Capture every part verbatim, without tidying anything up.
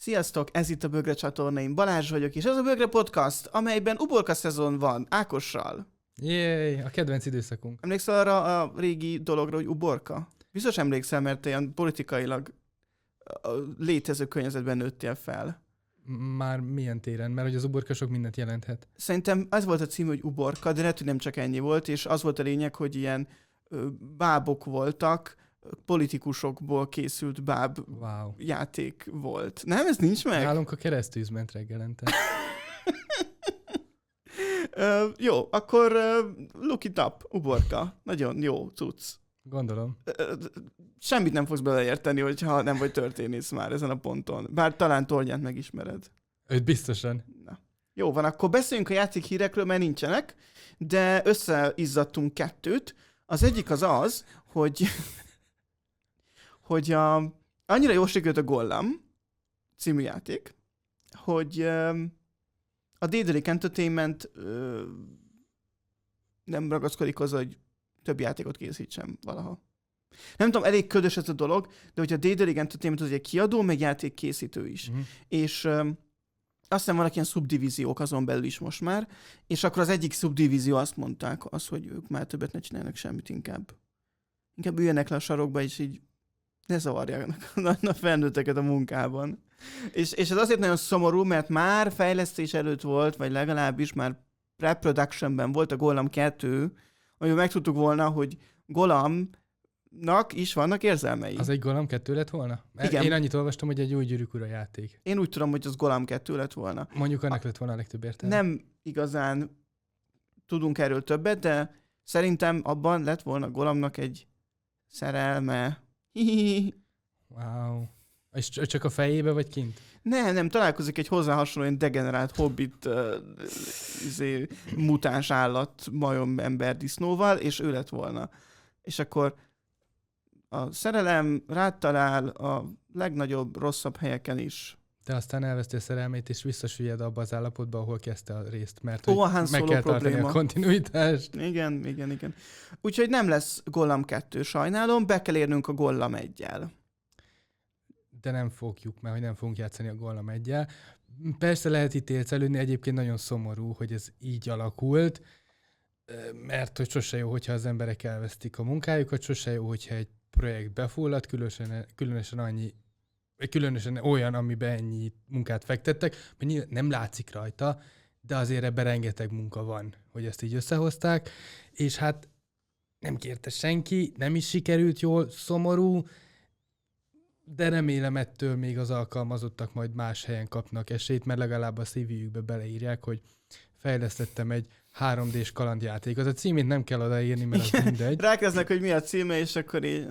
Sziasztok, ez itt a Bögre csatorna, én Balázs vagyok, és ez a Bögre podcast, amelyben uborka szezon van, Ákossal. Jéj, a kedvenc időszakunk. Emlékszel arra a régi dologra, hogy uborka? Biztos emlékszel, mert te ilyen politikailag létező környezetben nőttél fel. Már milyen téren? Mert hogy az uborka sok mindent jelenthet. Szerintem az volt a cím, hogy uborka, de lehet, hogy nem csak ennyi volt, és az volt a lényeg, hogy ilyen ö, bábok voltak, politikusokból készült báb wow. játék volt. Nem, ez nincs meg? Nálunk a keresztűz ment reggelente. uh, jó, akkor uh, look it up, uborka. Nagyon jó cucc. Gondolom. Uh, semmit nem fogsz beleérteni, hogyha nem vagy történész már ezen a ponton. Bár talán Tornyát megismered. Őt biztosan. Na. Jó van, akkor beszéljünk a játékhírekről, mert nincsenek, de összeizzadtunk kettőt. Az egyik az az, hogy hogy a, annyira jól sikerült a Golem című játék, hogy um, a Daedalic Entertainment uh, nem ragaszkodik hozzá, hogy több játékot készítsem valaha. Nem tudom, elég ködös ez a dolog, de hogy a Daedalic Entertainment az egy kiadó, meg játékkészítő is. Uh-huh. És um, aztán vannak ilyen szubdivíziók azon belül is most már, és akkor az egyik szubdivízió azt mondták, az, hogy ők már többet ne csinálnak semmit inkább. Inkább üljenek le a sarokba, és így ne zavarják a felnőtteket a munkában. És, és ez azért nagyon szomorú, mert már fejlesztés előtt volt, vagy legalábbis már pre-productionben volt a Golem kettő, amiben megtudtuk volna, hogy Golemnak is vannak érzelmei. Az egy Golem kettő lett volna? Igen. Én annyit olvastam, hogy egy új Gyűrűk Ura játék. Én úgy tudom, hogy az Golem kettő lett volna. Mondjuk annak a... lett volna a legtöbb értelme. Nem igazán tudunk erről többet, de szerintem abban lett volna Golemnak egy szerelme. Hihihi. Wow. És csak a fejébe vagy kint? Nem, nem, találkozik egy hozzá hasonlóan degenerált hobbit uh, izé, mutáns állat, majom ember disznóval, és ő lett volna. És akkor a szerelem rád talál a legnagyobb, rosszabb helyeken is. De aztán elveszti a szerelmét, és visszasüllyed abba az állapotba, ahol kezdte a részt, mert Ó, hogy meg kell tartani a kontinuitást. Igen, igen, igen. Úgyhogy nem lesz Golem kettő, sajnálom, be kell érnünk a Golem egyel. De nem fogjuk, mert hogy nem fogunk játszani a Golem egyel. Persze lehet itt élcelődni, egyébként nagyon szomorú, hogy ez így alakult, mert hogy sose jó, hogyha az emberek elvesztik a munkájukat, sose jó, hogyha egy projekt befullad, különösen, különösen annyi különösen olyan, amiben ennyi munkát fektettek, hogy nem látszik rajta, de azért ebben rengeteg munka van, hogy ezt így összehozták, és hát nem kérte senki, nem is sikerült jól, szomorú, de remélem ettől még az alkalmazottak majd más helyen kapnak esélyt, mert legalább a szívüjükbe beleírják, hogy fejlesztettem egy három dés kalandjátékot. A címét nem kell odaírni, mert az mindegy. Rákezdnek, hogy mi a címe, és akkor így...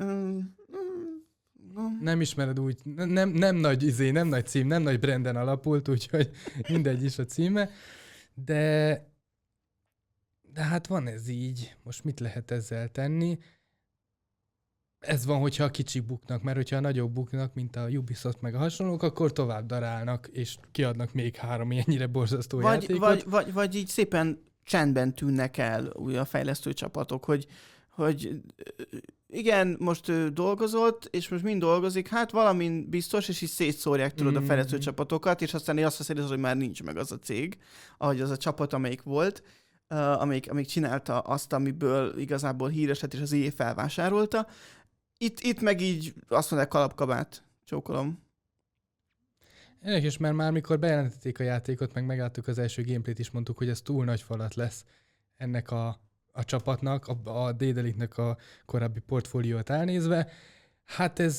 Nem ismered úgy, nem, nem nagy izé, nem nagy cím, nem nagy branden alapult, úgyhogy mindegy is a címe, de, de hát van ez így, most mit lehet ezzel tenni? Ez van, hogyha a kicsik buknak, mert hogyha a nagyobb buknak, mint a Ubisoft meg a hasonlók, akkor tovább darálnak, és kiadnak még három ennyire borzasztó vagy, játékot. Vagy, vagy, vagy így szépen csendben tűnnek el új a fejlesztő csapatok, hogy hogy igen, most ő dolgozott, és most mind dolgozik, hát valamin biztos, és így szétszórják tudod mm-hmm. a fejlesztő csapatokat, és aztán azt hiszed, hogy már nincs meg az a cég, ahogy az a csapat, amelyik volt, uh, amelyik, amelyik csinálta azt, amiből igazából híres lett, és az é felvásárolta. Itt, itt meg így azt mondják, kalapkabát, csókolom. Érdekes, mert már mikor bejelentették a játékot, meg megláttuk az első gameplayt is, mondtuk, hogy ez túl nagy falat lesz ennek a a csapatnak, a, a Daedalicnek a korábbi portfóliót elnézve. Hát ez,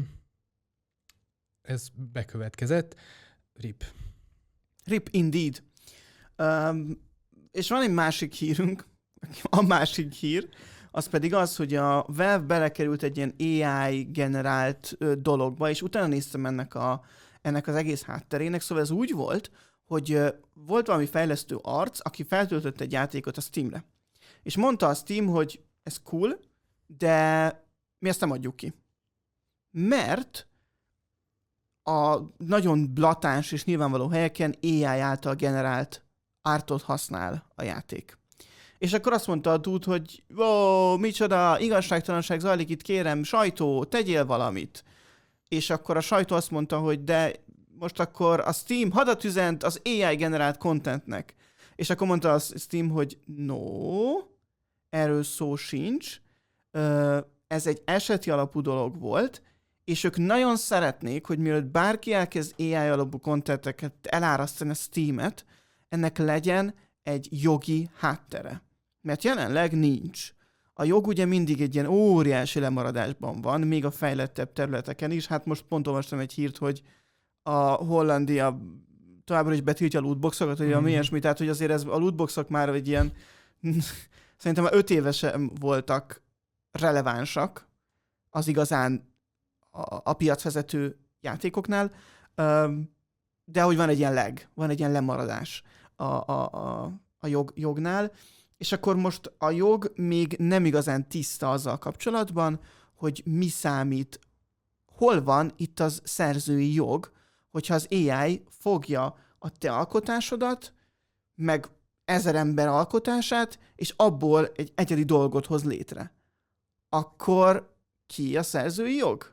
ez bekövetkezett. Rip. Rip indeed. Um, és van egy másik hírünk, a másik hír, az pedig az, hogy a Valve belekerült egy ilyen á i-generált dologba, és utána néztem ennek, a, ennek az egész hátterének, szóval ez úgy volt, hogy volt valami fejlesztő arc, aki feltöltött egy játékot a Steamre. És mondta a Steam, hogy ez cool, de mi ezt nem adjuk ki. Mert a nagyon blatáns és nyilvánvaló helyeken á i által generált artot használ a játék. És akkor azt mondta a dude, hogy ó, micsoda, igazságtalanság zajlik itt, kérem, sajtó, tegyél valamit. És akkor a sajtó azt mondta, hogy de most akkor a Steam hadat üzent az á i generált contentnek. És akkor mondta a Steam, hogy no, erről szó sincs, ez egy eseti alapú dolog volt, és ők nagyon szeretnék, hogy mielőtt bárki elkezd á i alapú contenteket elárasztani a Steamet, ennek legyen egy jogi háttere. Mert jelenleg nincs. A jog ugye mindig egy ilyen óriási lemaradásban van, még a fejlettebb területeken is. Hát most pont olvastam egy hírt, hogy a Hollandia továbbra is betiltja a lootboxokat, vagy mm-hmm. ami ilyesmi, tehát hogy azért ez, a lootboxok már egy ilyen, szerintem már öt évesen voltak relevánsak az igazán a, a piacvezető játékoknál, de hogy van egy ilyen leg, van egy ilyen lemaradás a, a, a, a jog, jognál, és akkor most a jog még nem igazán tiszta azzal kapcsolatban, hogy mi számít, hol van itt az szerzői jog, hogyha az á i fogja a te alkotásodat, meg ezer ember alkotását, és abból egy egyedi dolgot hoz létre. Akkor ki a szerzői jog?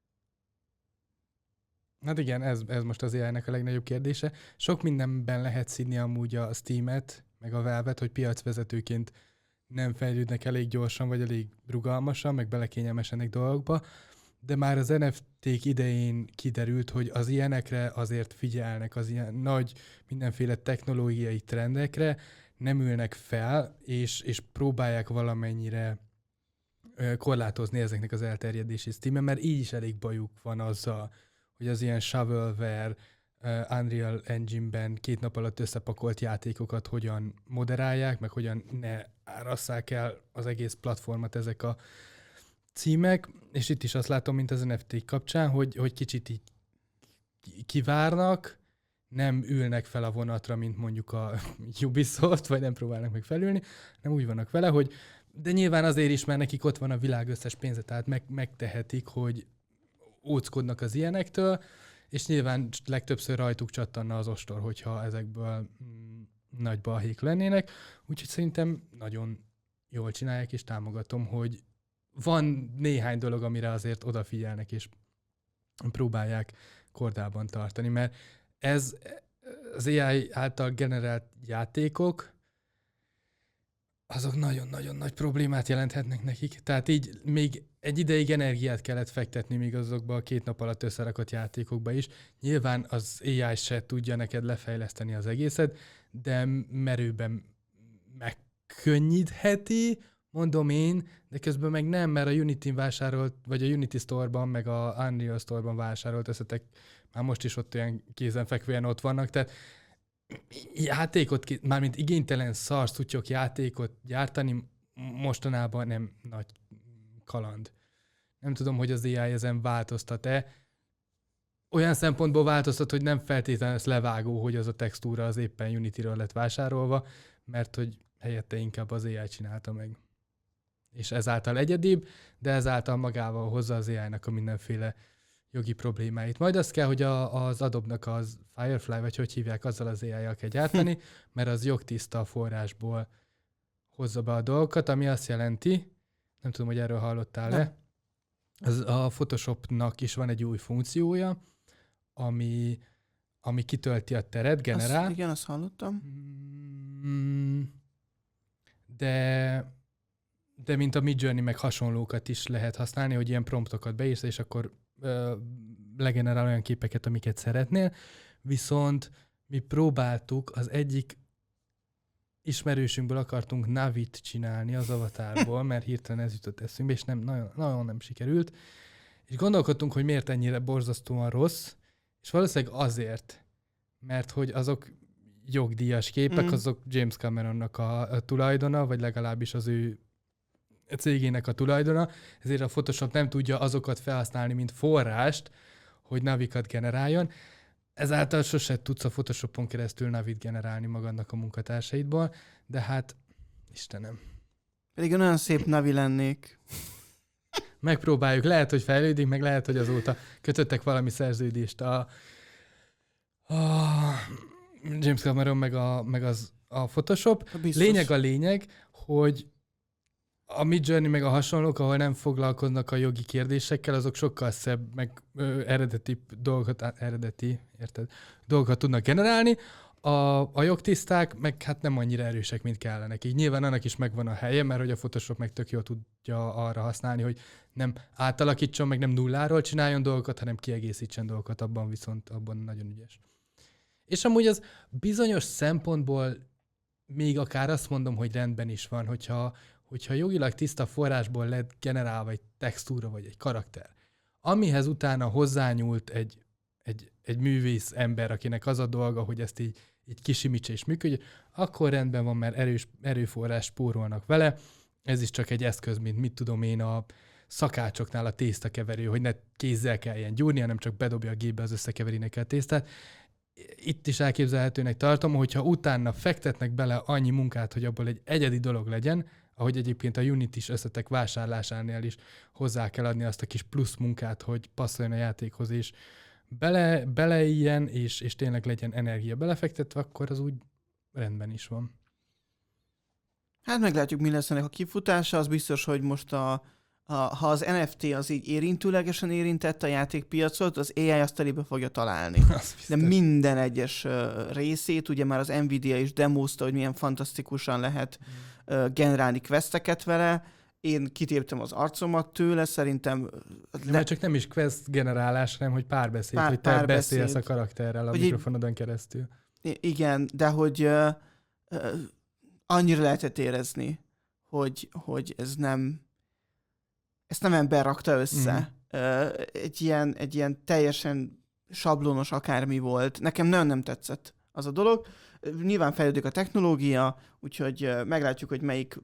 Hát igen, ez, ez most az á i-nek a legnagyobb kérdése. Sok mindenben lehet színi amúgy a Steamet, meg a Valve-et, hogy piacvezetőként nem fejlődnek elég gyorsan, vagy elég rugalmasan, meg belekényelmesenek dolgokba, de már az en ef té-k idején kiderült, hogy az ilyenekre azért figyelnek, az ilyen nagy mindenféle technológiai trendekre nem ülnek fel, és, és próbálják valamennyire korlátozni ezeknek az elterjedési Steam-en, mert így is elég bajuk van azzal, hogy az ilyen shovelware, uh, Unreal Engine-ben két nap alatt összepakolt játékokat hogyan moderálják, meg hogyan ne árasszák el az egész platformot ezek a címek, és itt is azt látom, mint az en ef té kapcsán, hogy, hogy kicsit így kivárnak, nem ülnek fel a vonatra, mint mondjuk a Ubisoft, vagy nem próbálnak meg felülni, nem úgy vannak vele, hogy de nyilván azért is, mert nekik ott van a világ összes pénze, tehát meg, megtehetik, hogy óckodnak az ilyenektől, és nyilván legtöbbször rajtuk csattanna az ostor, hogyha ezekből mm, nagy balhék lennének. Úgyhogy szerintem nagyon jól csinálják, és támogatom, hogy van néhány dolog, amire azért odafigyelnek, és próbálják kordában tartani, mert ez az á i által generált játékok, azok nagyon-nagyon nagy problémát jelenthetnek nekik. Tehát így még egy ideig energiát kellett fektetni még azokba a két nap alatt összerakott játékokba is. Nyilván az á i se tudja neked lefejleszteni az egészet, de merőben megkönnyítheti, mondom én, de közben meg nem, mert a Unity-n vásárolt, vagy a Unity Store-ban, meg a Unreal Store-ban vásárolt összetek, már most is ott olyan kézenfekvően ott vannak, tehát játékot, mármint igénytelen szar szutyok játékot gyártani mostanában nem nagy kaland. Nem tudom, hogy az á i ezen változtat-e. Olyan szempontból változtat, hogy nem feltétlenül ez levágó, hogy az a textúra az éppen Unity-ről lett vásárolva, mert hogy helyette inkább az á i csinálta meg. És ezáltal egyedibb, de ezáltal magával hozza az á i-nak a mindenféle jogi problémáit. Majd azt kell, hogy a, az Adobe-nak az Firefly, vagy hogy hívják, azzal az á i-jal kell gyártani, mert az jogtiszta forrásból hozza be a dolgokat, ami azt jelenti, nem tudom, hogy erről hallottál-e, az a Photoshopnak is van egy új funkciója, ami, ami kitölti a teret, generál. Azt, igen, azt hallottam. De, de mint a Midjourney meg hasonlókat is lehet használni, hogy ilyen promptokat beírsz, és akkor ö, legenerál olyan képeket, amiket szeretnél. Viszont mi próbáltuk, az egyik ismerősünkből akartunk Navit csinálni az Avatarból, mert hirtelen ez jutott eszünkbe, és nem, nagyon, nagyon nem sikerült. És gondolkodtunk, hogy miért ennyire borzasztóan rossz, és valószínűleg azért, mert hogy azok jogdíjas képek, mm. azok James Cameronnak a, a tulajdona, vagy legalábbis az ő cégének a tulajdona, ezért a Photoshop nem tudja azokat felhasználni, mint forrást, hogy navikat generáljon. Ezáltal sose tudsz a Photoshopon keresztül navit generálni magadnak a munkatársaidból, de hát, Istenem. Pedig olyan szép navi lennék. Megpróbáljuk. Lehet, hogy fejlődik, meg lehet, hogy azóta kötöttek valami szerződést a, a James Cameron meg, a, meg az, a Photoshop. Biztos. Lényeg a lényeg, hogy A Midjourney meg a hasonlók, ahol nem foglalkoznak a jogi kérdésekkel, azok sokkal szebb, meg ö, eredeti dolgokat, á, eredeti, érted, dolgokat tudnak generálni. A, a jogtiszták meg hát nem annyira erősek, mint kellene. Így nyilván annak is megvan a helye, mert hogy a Photoshop meg tök jól tudja arra használni, hogy nem átalakítson, meg nem nulláról csináljon dolgokat, hanem kiegészítsen dolgokat, abban viszont abban nagyon ügyes. És amúgy az bizonyos szempontból még akár azt mondom, hogy rendben is van, hogyha, hogyha jogilag tiszta forrásból lett generálva egy textúra vagy egy karakter, amihez utána hozzányúlt egy, egy, egy művész ember, akinek az a dolga, hogy ezt így, így kisimítse és működjön, akkor rendben van, mert erős, erőforrás spórolnak vele. Ez is csak egy eszköz, mint mit tudom én a szakácsoknál a tésztakeverő, hogy ne kézzel kelljen gyúrni, hanem csak bedobja a gépbe, az összekeveri neki a tésztát. Itt is elképzelhetőnek tartom, hogyha utána fektetnek bele annyi munkát, hogy abból egy egyedi dolog legyen, ahogy egyébként a Unity-s összetek vásárlásánál is hozzá kell adni azt a kis plusz munkát, hogy passzoljon a játékhoz, és bele, beleiljen, és, és tényleg legyen energia belefektetve, akkor az úgy rendben is van. Hát meglátjuk, mi lesz ennek a kifutása. Az biztos, hogy most a, a, ha az en ef té az így érintőlegesen érintette a játékpiacot, az á i azt elébe fogja találni. De minden egyes uh, részét, ugye már az Nvidia is demózta, hogy milyen fantasztikusan lehet uh, generálni questeket vele. Én kitéptem az arcomat tőle, szerintem... Le... Mert csak nem is quest generálás, hanem hogy párbeszéd, Pár, hogy te párbeszéd. beszélsz a karakterrel a hogy mikrofonodon keresztül. Igen, de hogy uh, uh, annyira lehetett érezni, hogy, hogy ez nem... Ezt nem ember rakta össze. Mm. Uh, egy, ilyen, egy ilyen teljesen sablonos akármi volt. Nekem nagyon nem tetszett az a dolog. Nyilván fejlődik a technológia, úgyhogy meglátjuk, hogy melyik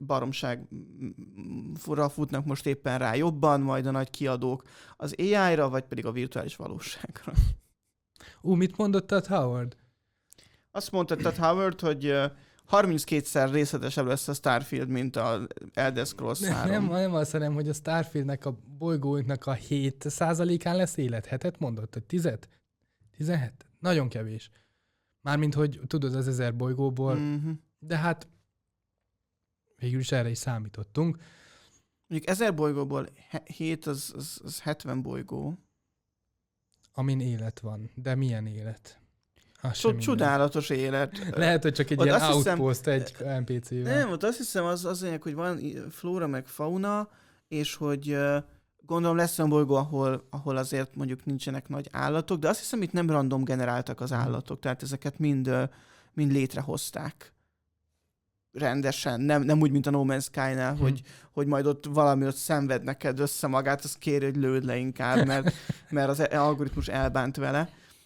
baromságra futnak most éppen rá jobban, majd a nagy kiadók az á i-ra, vagy pedig a virtuális valóságra. Ú, mit mondott Todd Howard? Azt mondta Todd Howard, hogy harminckétszer részletesebb lesz a Starfield, mint az Elder Scrolls három. Nem, nem azt hanem, hogy a Starfieldnek a bolygóinknak a hét százalékán lesz élet. Hetet mondott, hogy tízet? tizenhet? Nagyon kevés. Mármint, hogy tudod, az ezer bolygóból, mm-hmm. de hát végül is erre is számítottunk. Mondjuk ezer bolygóból hét az, az, az hetven bolygó. Amin élet van. De milyen élet? Csod, csodálatos élet. Lehet, hogy csak egy ott ilyen outpost hiszem, egy en pé cé-vel. Nem, ott azt hiszem az, az olyan, hogy van flóra meg fauna, és hogy gondolom lesz olyan bolygó, ahol, ahol azért mondjuk nincsenek nagy állatok, de azt hiszem itt nem random generáltak az állatok, tehát ezeket mind, mind létrehozták. Rendesen, nem, nem úgy, mint a No Man's Sky-nál, hmm. hogy, hogy majd ott valami ott szenved neked össze magát, az kéri, hogy lőd le inkább, mert, mert az algoritmus elbánt vele.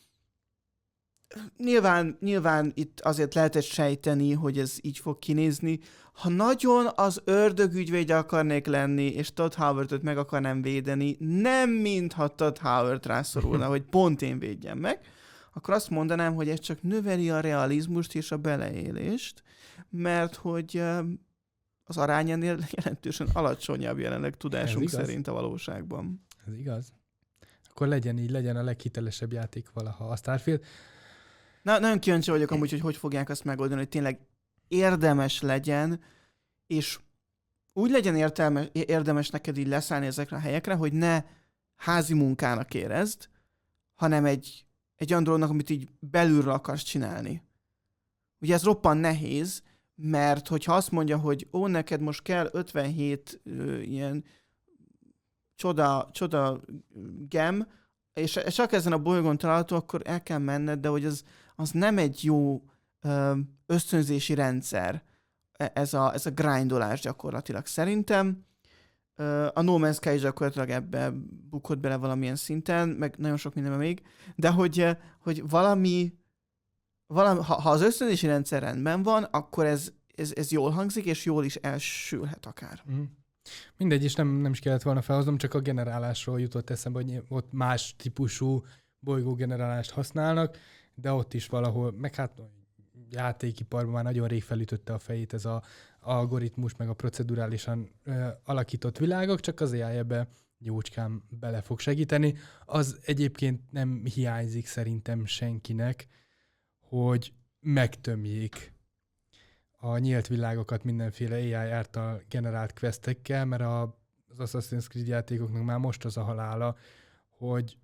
Nyilván, nyilván itt azért lehetett sejteni, hogy ez így fog kinézni. Ha nagyon az ördögügyvédj akarnék lenni, és Todd Howardot meg akarnám védeni, nem mintha Todd Howard rászorulna, hogy pont én védjem meg, akkor azt mondanám, hogy ez csak növeli a realizmust és a beleélést, mert hogy az arány ennél jelentősen alacsonyabb jelenleg tudásunk szerint a valóságban. Ez igaz. Akkor legyen így, legyen a leghitelesebb játék valaha a Starfield. Na, nagyon kíváncsi vagyok amúgy, hogy hogy fogják azt megoldani, hogy tényleg érdemes legyen, és úgy legyen értelmes, érdemes neked így leszállni ezekre a helyekre, hogy ne házi munkának érezd, hanem egy, egy olyan dolognak, amit így belülről akarsz csinálni. Ugye ez roppant nehéz, mert hogyha azt mondja, hogy ó, neked most kell ötvenhét ö, ilyen csoda, csoda gem, és csak ezen a bolygón található, akkor el kell menned, de hogy az, az nem egy jó ö, ösztönzési rendszer, ez a, ez a grindolás gyakorlatilag szerintem. Ö, a No Man's Sky is gyakorlatilag ebbe bukott bele valamilyen szinten, meg nagyon sok mindenben még, de hogy, hogy valami, valami ha, ha az ösztönzési rendszer rendben van, akkor ez, ez, ez jól hangzik, és jól is elsülhet akár. Mm. Mindegy, és nem, nem is kellett volna felhoznom, csak a generálásról jutott eszembe, hogy ott más típusú bolygógenerálást használnak, de ott is valahol, meg hát játékiparban már nagyon rég felütötte a fejét ez az algoritmus, meg a procedurálisan ö, alakított világok, csak az á i ebbe jócskán bele fog segíteni. Az egyébként nem hiányzik szerintem senkinek, hogy megtömjék a nyílt világokat mindenféle á i által generált questekkel, mert a, az Assassin's Creed játékoknak már most az a halála, hogy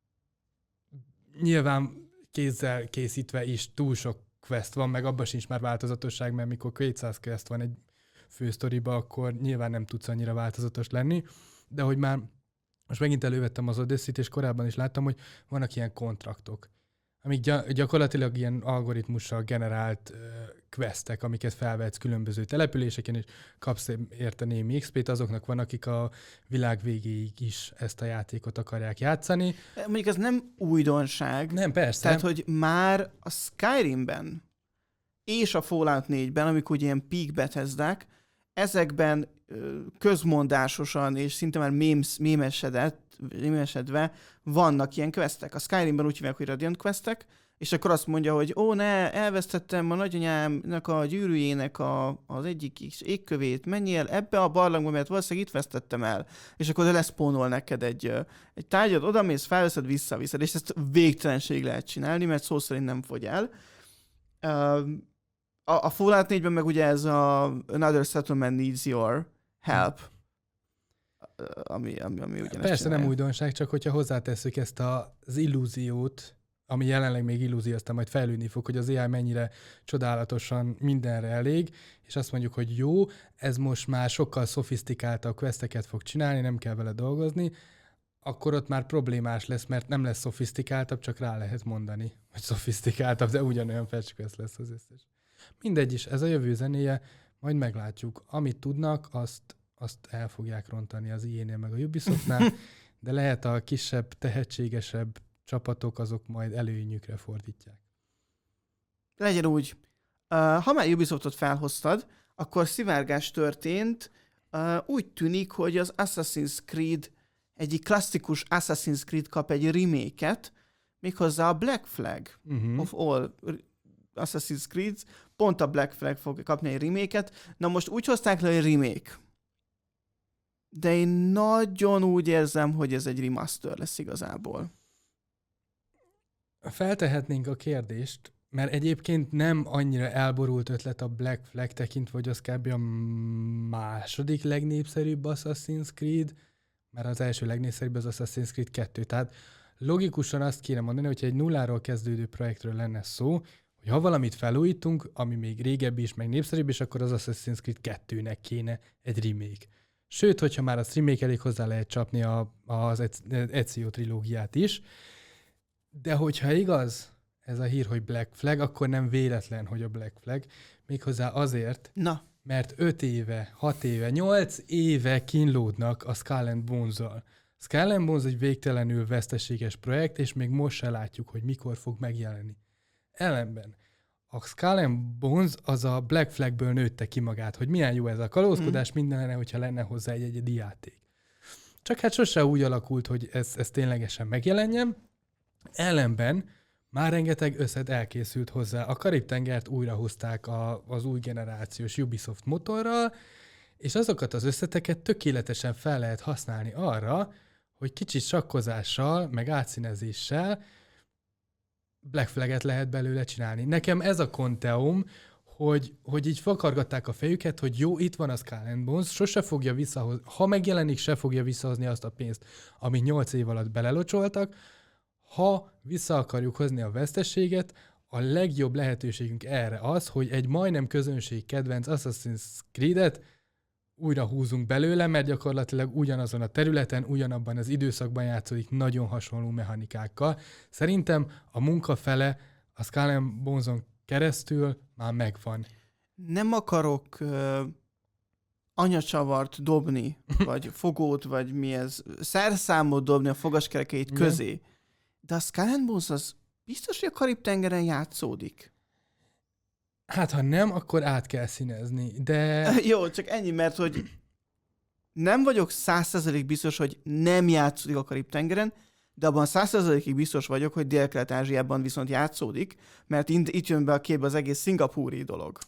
nyilván kézzel készítve is túl sok quest van, meg abban sincs már változatosság, mert mikor kétszáz quest van egy fősztoriba, akkor nyilván nem tudsz annyira változatos lenni, de hogy már most megint elővettem az Odyssey-t, és korábban is láttam, hogy vannak ilyen kontraktok, amik gy- gyakorlatilag ilyen algoritmussal generált uh, questek, amiket felvetsz különböző településeken, és kapsz érte némi iksz pét, azoknak van, akik a világ végéig is ezt a játékot akarják játszani. Mondjuk ez nem újdonság. Nem, persze. Tehát, hogy már a Skyrimben és a Fallout négyben, amikor ugye ilyen peak Bethesdák, ezekben közmondásosan és szinte már mémes, mémesedett, mémesedve vannak ilyen questek. A Skyrimben úgy hívják, hogy Radiant questek, és akkor azt mondja, hogy ó, ne, elvesztettem a nagyanyámnak a gyűrűjének a, az egyik égkövét, menjél ebbe a barlangba, mert valószínűleg itt vesztettem el. És akkor leszpónol neked egy, egy tárgyat, odamész, felveszed, visszaviszed, és ezt végtelenség lehet csinálni, mert szó szerint nem fogy el. A, a Fallout négyben meg ugye ez a Another Settlement Needs Your Help, ami, ami, ami ugyanezt Persze csinálja. nem újdonság, csak hogyha hozzátesszük ezt az illúziót, ami jelenleg még illúzió, aztán majd fejlődni fog, hogy az á i mennyire csodálatosan mindenre elég, és azt mondjuk, hogy jó, ez most már sokkal szofisztikáltabb questeket fog csinálni, nem kell vele dolgozni, akkor ott már problémás lesz, mert nem lesz szofisztikáltabb, csak rá lehet mondani, hogy szofisztikáltabb, de ugyanolyan fetch quest lesz az összes. Mindegy is, ez a jövő zenéje, majd meglátjuk. Amit tudnak, azt, azt el fogják rontani az i á-nél meg a Ubisoftnál, de lehet a kisebb, tehetségesebb csapatok azok majd előnyükre fordítják. Legyen úgy. Uh, ha már Ubisoftot felhoztad, akkor szivárgás történt. Uh, úgy tűnik, hogy az Assassin's Creed, egyik klasszikus Assassin's Creed kap egy remake-et, méghozzá a Black Flag uh-huh. of all Assassin's Creed, pont a Black Flag fog kapni egy remake-et. Na most úgy hozták le, hogy remake. De én nagyon úgy érzem, hogy ez egy remaster lesz igazából. Feltehetnénk a kérdést, mert egyébként nem annyira elborult ötlet a Black Flag tekintve, hogy az kb. A második legnépszerűbb Assassin's Creed, mert az első legnépszerűbb az Assassin's Creed kettő. Tehát logikusan azt kéne mondani, hogyha egy nulláról kezdődő projektről lenne szó, hogy ha valamit felújítunk, ami még régebbi is, meg népszerűbb, és akkor az Assassin's Creed kettőnek kéne egy remake. Sőt, hogyha már azt remake elég, hozzá lehet csapni a, az Ezio trilógiát is. De hogyha igaz ez a hír, hogy Black Flag, akkor nem véletlen, hogy a Black Flag. Méghozzá azért, Na. mert öt éve, hat éve, nyolc éve kínlódnak a Skull and Bones-zal. Skull and Bones egy végtelenül veszteséges projekt, és még most se látjuk, hogy mikor fog megjelenni. Ellenben a Skull and Bones az a Black Flagből nőtte ki magát, hogy milyen jó ez a kalózkodás, mm. minden lenne, hogyha lenne hozzá egy egyedi játék. Csak hát sose úgy alakult, hogy ez, ez ténylegesen megjelenjen. Ellenben már rengeteg összet elkészült hozzá. A Karib-tengert újra hozták a, az új generációs Ubisoft motorral, és azokat az összeteket tökéletesen fel lehet használni arra, hogy kicsit sakkozással, meg átszínezéssel Black Flag-et lehet belőle csinálni. Nekem ez a konteum, hogy, hogy így fakargatták a fejüket, hogy jó, itt van a Skull and Bones, sose fogja visszahozni, ha megjelenik, se fogja visszahozni azt a pénzt, amit nyolc év alatt belelocsoltak. Ha vissza akarjuk hozni a veszteséget, a legjobb lehetőségünk erre az, hogy egy majdnem közönség kedvenc Assassin's Creed-et újra húzunk belőle, mert gyakorlatilag ugyanazon a területen, ugyanabban az időszakban játszódik nagyon hasonló mechanikákkal. Szerintem a munka fele a Skull and Bones-on keresztül már megvan. Nem akarok uh, anyacsavart dobni, vagy fogót, vagy mi ez, szerszámot dobni a fogaskerekeit közé. De a Skull and Bones az biztos, hogy a Karib-tengeren játszódik. Hát, ha nem, akkor át kell színezni, de... Jó, csak ennyi, mert hogy nem vagyok száz százalék biztos, hogy nem játszódik a Karib-tengeren, de abban száz százalékig biztos vagyok, hogy Dél-Kelet-Ázsiában viszont játszódik, mert itt jön be a képbe az egész szingapúri dolog.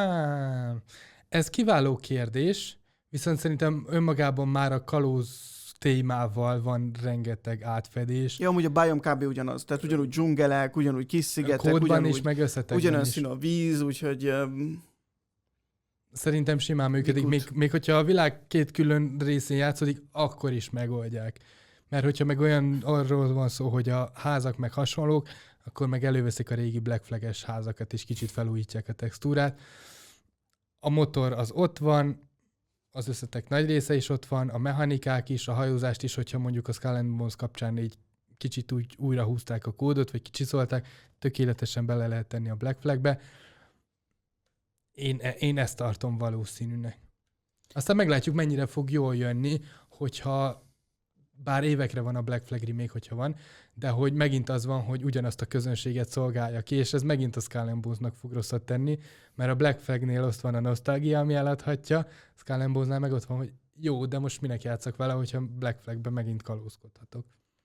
Á, ez kiváló kérdés, viszont szerintem önmagában már a kalóz témával van rengeteg átfedés. Ja, amúgy a biome kb. Ugyanaz. Tehát ugyanúgy dzsungelek, ugyanúgy kis szigetek, Kódban ugyanúgy, is, meg összetekben ugyanolyan is. szín a víz, úgyhogy... Um, Szerintem simán működik. Még, még hogyha a világ két külön részén játszódik, akkor is megoldják. Mert hogyha meg olyan arról van szó, hogy a házak meg hasonlók, akkor meg előveszik a régi Black Flag-es házakat, és kicsit felújítják a textúrát. A motor az ott van, az összetek nagy része is ott van, a mechanikák is, a hajózást is, hogyha mondjuk a Skull and Bones kapcsán így kicsit úgy újra húzták a kódot, vagy kicsiszolták, tökéletesen bele lehet tenni a Black Flag-be. Én, én ezt tartom valószínűnek. Aztán meglátjuk, mennyire fog jól jönni, hogyha bár évekre van a Black Flag remake, hogyha van, de hogy megint az van, hogy ugyanazt a közönséget szolgálja ki, és ez megint a Skull and Bones-nak fog rosszat tenni, mert a Black Flag-nél ott van a nosztalgia, ami eladhatja, Skull and Bones-nál meg ott van, hogy jó, de most minek játszak vele, hogyha Black Flag-ben megint kalózkodhatok.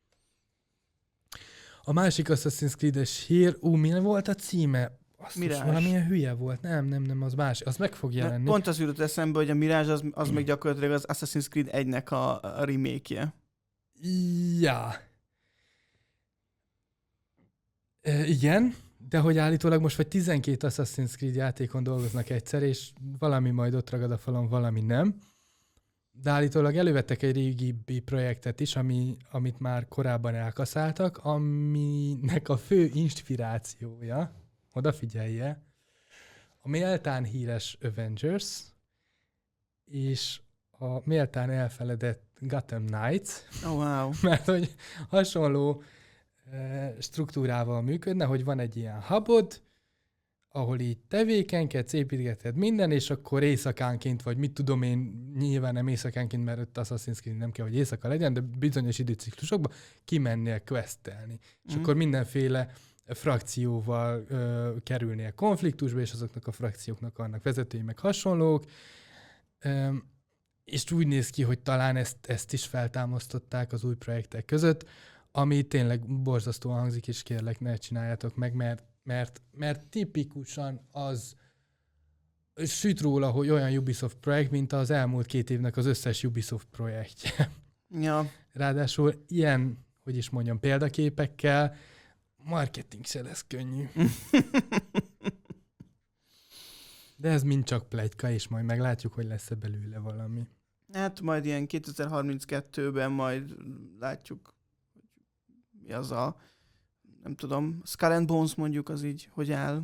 A másik Assassin's Creed-es hír, ú, mi volt a címe? Azt valamilyen hülye volt. Nem, nem, nem, az más. Az meg fog jelenni. Pont az jutott eszembe, hogy a Mirage az, az még gyakorlatilag az Assassin's Creed egynek a, a remake-je. Ja. E, igen, de hogy állítólag most vagy tizenkét Assassin's Creed játékon dolgoznak egyszer, és valami majd ott ragad a falon, valami nem. De állítólag elővettek egy régi projektet is, ami, amit már korábban elkaszáltak, aminek a fő inspirációja, odafigyelje, a méltán híres Avengers és a méltán elfeledett Gotham Knights, oh, wow. mert hogy hasonló e, struktúrával működne, hogy van egy ilyen hubod, ahol így tevékenykedsz, építgeted minden, és akkor éjszakánként, vagy mit tudom én, nyilván nem éjszakánként, mert ott Assassin's Creed nem kell, hogy éjszaka legyen, de bizonyos időciklusokban kimennél questelni. Mm. És akkor mindenféle frakcióval ö, kerülnél konfliktusba, és azoknak a frakcióknak annak vezetői meg hasonlók. Ö, és úgy néz ki, hogy talán ezt, ezt is feltámasztották az új projektek között, ami tényleg borzasztóan hangzik, és kérlek, ne csináljátok meg, mert, mert, mert tipikusan az süt róla, hogy olyan Ubisoft projekt, mint az elmúlt két évnek az összes Ubisoft projektje. Ja. Ráadásul ilyen, hogy is mondjam, példaképekkel, marketing se lesz könnyű. De ez mind csak pletyka, és majd meglátjuk, hogy lesz-e belőle valami. Hát majd ilyen kétezer-harminckettőben majd látjuk, mi az a, nem tudom, Skull and Bones mondjuk, az így, hogy áll.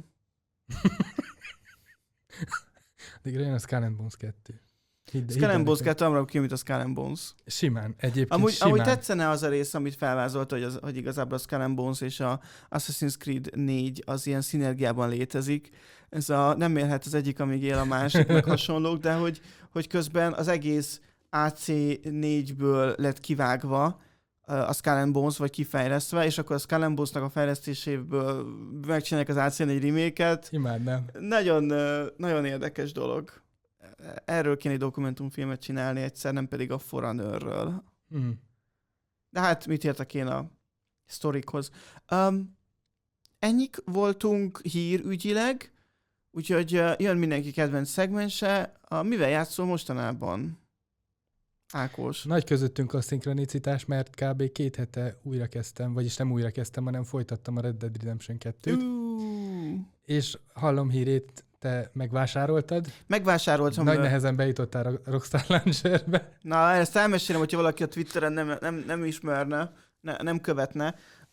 Addigra jön a Skull and Bones kettő. Hidd, Skull and Bones kettő, amra ki, mint a Skull and Bones. Simán, egyébként amúgy, simán. Amúgy tetszene az a rész, amit felvázolta, hogy, az, hogy igazából a Skull and Bones és a Assassin's Creed négy az ilyen szinergiában létezik. Ez a nem élhet az egyik, amíg él a másik, meg hasonlók, de hogy, hogy közben az egész á cé négyből lett kivágva a Skull and Bones, vagy kifejlesztve, és akkor a Skull and Bones-nak a fejlesztéséből megcsinálják az á cé négy remake-et. Imádnám. Nagyon, nagyon érdekes dolog. Erről kéne egy dokumentumfilmet csinálni egyszer, nem pedig a Forerunnerről. Mm. De hát mit értek én a sztorikhoz? Um, ennyik voltunk hírügyileg, úgyhogy uh, jön mindenki kedvenc szegmense. Uh, mivel játszol mostanában? Ákos. Nagy közöttünk a szinkronicitás, mert kb. két hete újra kezdtem, vagyis nem újra kezdtem, hanem folytattam a Red Dead Redemption kettőt. Uh. És hallom hírét, te megvásároltad. Megvásároltam. Nagy nehezen bejutottál a Rockstar Launcherbe. Na, ezt elmesélem, hogyha valaki a Twitteren nem, nem, nem ismerne, ne, nem követne.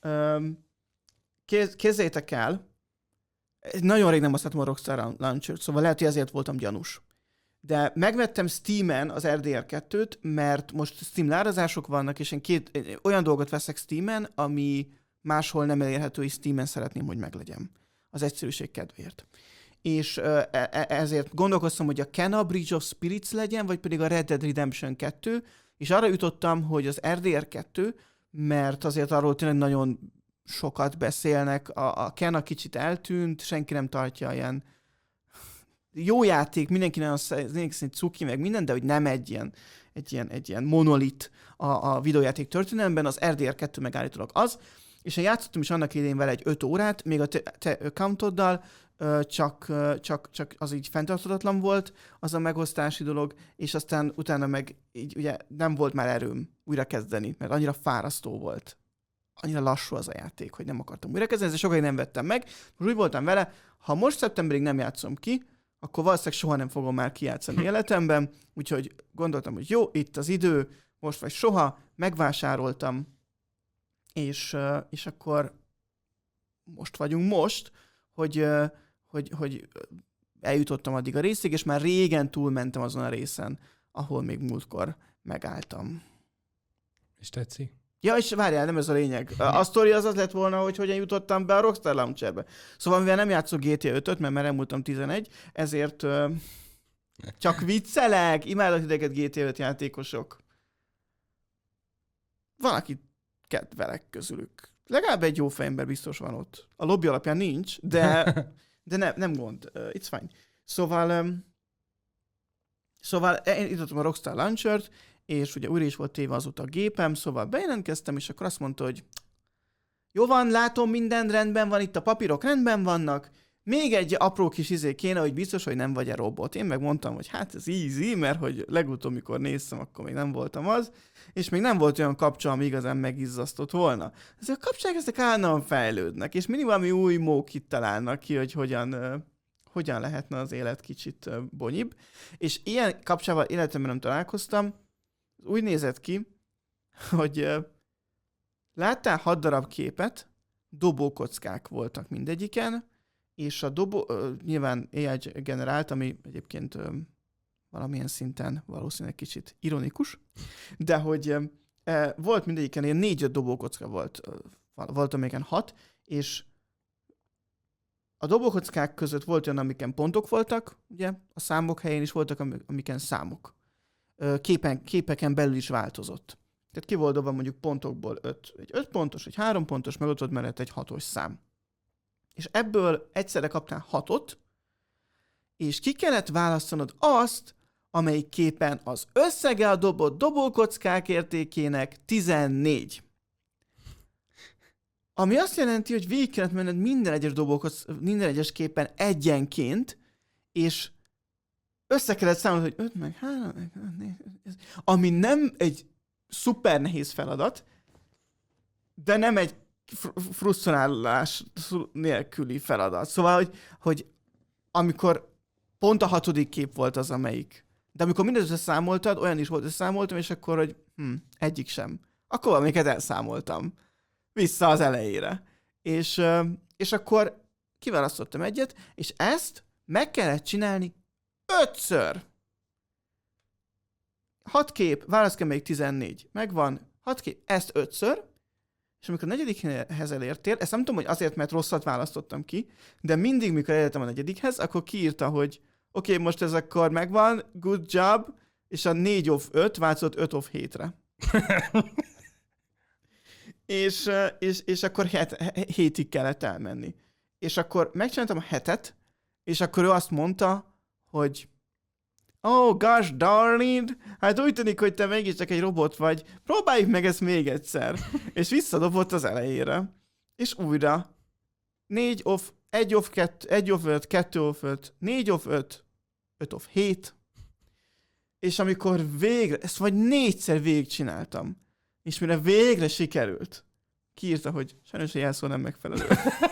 Kéz, kézzétek el, nagyon rég nem használtam a Rockstar Launcher-t, szóval lehet, hogy ezért voltam gyanús. De megvettem Steamen az er dé er kettőt, mert most Steam lárazások vannak, és én két, olyan dolgot veszek Steamen, ami máshol nem elérhető, és Steamen szeretném, hogy meglegyen. Az egyszerűség kedvéért. És ezért gondolkoztam, hogy a Kena Bridge of Spirits legyen, vagy pedig a Red Dead Redemption kettő, és arra jutottam, hogy az er dé er kettő, mert azért arról tényleg nagyon sokat beszélnek, a, a Kena kicsit eltűnt, senki nem tartja ilyen jó játék, mindenki nagyon szerint cuki, meg minden, de hogy nem egy ilyen, egy ilyen, egy ilyen monolit a, a videójáték történelemben, az er dé er kettő megállítólag az, és én játszottam is annak idején vele egy öt órát, még a te, te accountoddal, csak, csak, csak az így fenntarthatatlan volt, az a megosztási dolog, és aztán utána meg így ugye nem volt már erőm újra kezdeni, mert annyira fárasztó volt. Annyira lassú az a játék, hogy nem akartam újra kezdeni, ezért sokáig nem vettem meg. Most úgy voltam vele, ha most szeptemberig nem játszom ki, akkor valószínűleg soha nem fogom már kijátszani életemben, úgyhogy gondoltam, hogy jó, itt az idő, most vagy soha, megvásároltam, és, és akkor most vagyunk most, hogy, hogy, hogy eljutottam addig a részig, és már régen túlmentem azon a részen, ahol még múltkor megálltam. És tetszik? Ja, és várjál, nem ez a lényeg. A sztori az az lett volna, hogy hogyan jutottam be a Rockstar Launcherbe. Szóval, mivel nem játszok gé té á ötöt, mert már elmúltam tizenegy, ezért ö, csak viccelek, imádok ideket gé té á öt játékosok. Van, akit kedvelek közülük. Legalább egy jó fejember biztos van ott. A lobby alapján nincs, de, de ne, nem gond. Uh, it's fine. Szóval, um, szóval én indítottam a Rockstar Launchert, és ugye újra is volt téve azóta a gépem, szóval bejelentkeztem, és akkor azt mondta, hogy jó van, látom, minden rendben van, itt a papírok rendben vannak, még egy apró kis izé kéne, hogy biztos, hogy nem vagy-e robot. Én megmondtam, hogy hát ez easy, mert hogy legutóbb, mikor néztem, akkor még nem voltam az, és még nem volt olyan kapcsa, ami igazán megizzasztott volna. Ezek a kapcsolák ezek állandóan fejlődnek, és mindig valami új mókit találnak ki, hogy hogyan, uh, hogyan lehetne az élet kicsit uh, bonyibb. És ilyen kapcsával életemben nem találkoztam. Úgy nézett ki, hogy uh, láttál hat darab képet, dobókockák voltak mindegyiken, és a dobó, uh, nyilván á i generált, ami egyébként uh, valamilyen szinten valószínűleg kicsit ironikus, de hogy uh, volt mindegyiken ilyen négy-öt dobókocka volt, uh, volt amelyiken hat, és a dobókockák között volt olyan, amiken pontok voltak, ugye, a számok helyén is voltak, amiken számok. Uh, képen, képeken belül is változott. Tehát ki volt dobva mondjuk pontokból öt, egy öt pontos, egy három pontos, meg ott volt mellett egy hatos szám. És ebből egyszerre kaptál hatot, és ki kellett választanod azt, amelyik képen az összege a dobott dobókockák értékének tizennégy. Ami azt jelenti, hogy végig kellett menned minden egyes dobókock, minden egyes képen egyenként, és össze kellett számolni, hogy öt meg három, meg négy, ami nem egy szuper nehéz feladat, de nem egy fr- frusztrálás nélküli feladat. Szóval, hogy, hogy amikor pont a hatodik kép volt az, amelyik. De amikor mindent összeszámoltad, olyan is volt, összeszámoltam, és akkor, hogy hm, egyik sem. Akkor valamiket elszámoltam. Vissza az elejére. És, és akkor kiválasztottam egyet, és ezt meg kellett csinálni ötször. Hat kép, válasz kell még tizennégy. Megvan, hat kép, ezt ötször, és amikor a negyedikhez elértél, ezt nem tudom, hogy azért, mert rosszat választottam ki, de mindig, mikor elértem a negyedikhez, akkor kiírta, hogy oké, okay, most ez akkor megvan, good job, és a négy of öt változott öt of hétre. és, és, és akkor het, hétig kellett elmenni. És akkor megcsináltam a hetet, és akkor ő azt mondta, hogy oh, gosh darn it, hát úgy tűnik, hogy te mégiscsak egy robot vagy, próbáljuk meg ezt még egyszer. És visszadobott az elejére. És újra négy of, egy of kettő, egy of öt, kettő of öt, négy of öt, öt of hét. És amikor végre, ezt vagy négyszer végigcsináltam, és mire végre sikerült, kiírta, hogy sajnos a jelszó nem megfelelő.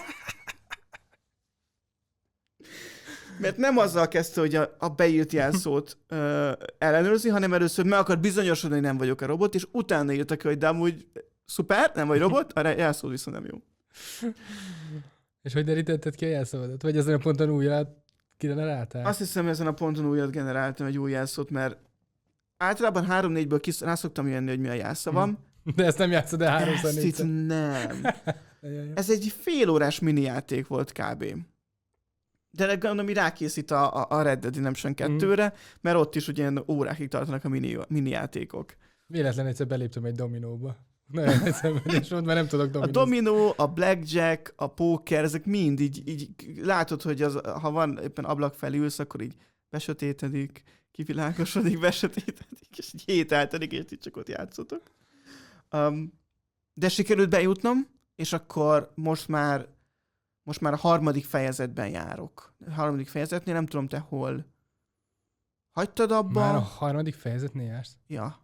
Mert nem azzal kezdte, hogy a, a beírt jelszót ö, ellenőrzi, hanem először meg akar bizonyosodni, hogy nem vagyok a robot, és utána írta ki, hogy de amúgy szuper, nem vagy robot, a jelszó viszont nem jó. És hogy derítetted ki a jelszódat? Vagy ezen a ponton újat generáltál? Azt hiszem, ezen a ponton újat generáltam, egy új jelszót, mert általában három-négyből kis rá szoktam jönni, hogy mi a jelszavam. De ezt nem játszod el háromszor Ezt itt nem. Ez egy fél órás mini játék volt kb. De gondolom, hogy rákészít a, a Red Dead Redemption kettőre, mm. mert ott is ugye órákig tartanak a mini, mini játékok. Véletlen egyszer beléptem egy dominóba. Nagyon egyszerűen, és ott már nem tudok dominozni. A dominó, a blackjack, a póker, ezek mind így, így látod, hogy az, ha van éppen ablak felé ülsz, akkor így besötétedik, kivilágosodik, besötétedik, és egy hét eltelik, és így csak ott játszotok. Um, de sikerült bejutnom, és akkor most már most már a harmadik fejezetben járok. A harmadik fejezetnél nem tudom te hol hagytad abba. Már a harmadik fejezetnél jársz? Ja.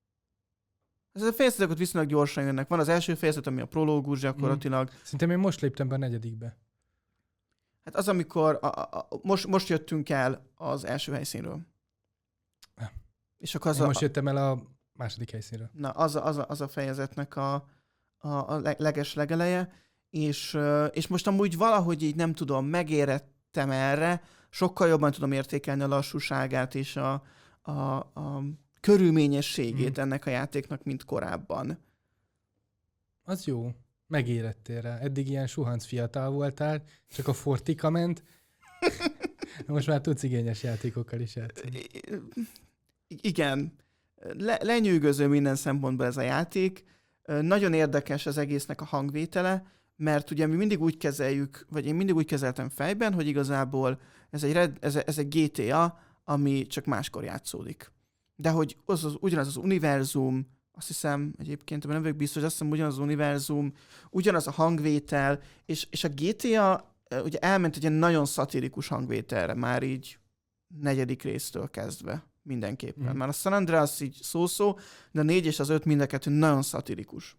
Ez a fejezetek viszonylag gyorsan jönnek. Van az első fejezet, ami a prológus gyakorlatilag. Mm. Szerintem én most léptem be a negyedikbe. Hát az, amikor a, a, a, most, most jöttünk el az első helyszínről. Ja. És akkor az én a, most jöttem el a második helyszínről. Na, az a, az a, az a fejezetnek a, a, a leges legeleje, és, és most amúgy valahogy így nem tudom, megérettem erre, sokkal jobban tudom értékelni a lassúságát és a, a, a körülményességét hmm. ennek a játéknak, mint korábban. Az jó. Megérettél rá. Eddig ilyen suhanc fiatal voltál, csak a Fortika ment. Most már tudsz igényes játékokkal is játszani. Igen. Le- lenyűgöző minden szempontból ez a játék. Nagyon érdekes az egésznek a hangvétele, mert ugye mi mindig úgy kezeljük, vagy én mindig úgy kezeltem fejben, hogy igazából ez egy, red, ez, ez egy gé té á, ami csak máskor játszódik. De hogy az, az, ugyanaz az univerzum, azt hiszem, egyébként nem vagyok biztos, azt hiszem, ugyanaz az univerzum, ugyanaz a hangvétel, és, és a gé té á ugye elment egy ilyen nagyon szatirikus hangvételre, már így negyedik résztől kezdve mindenképpen. Mm. Már a San Andreas így szó-szó, de a négy és az öt mind a kettő nagyon szatirikus.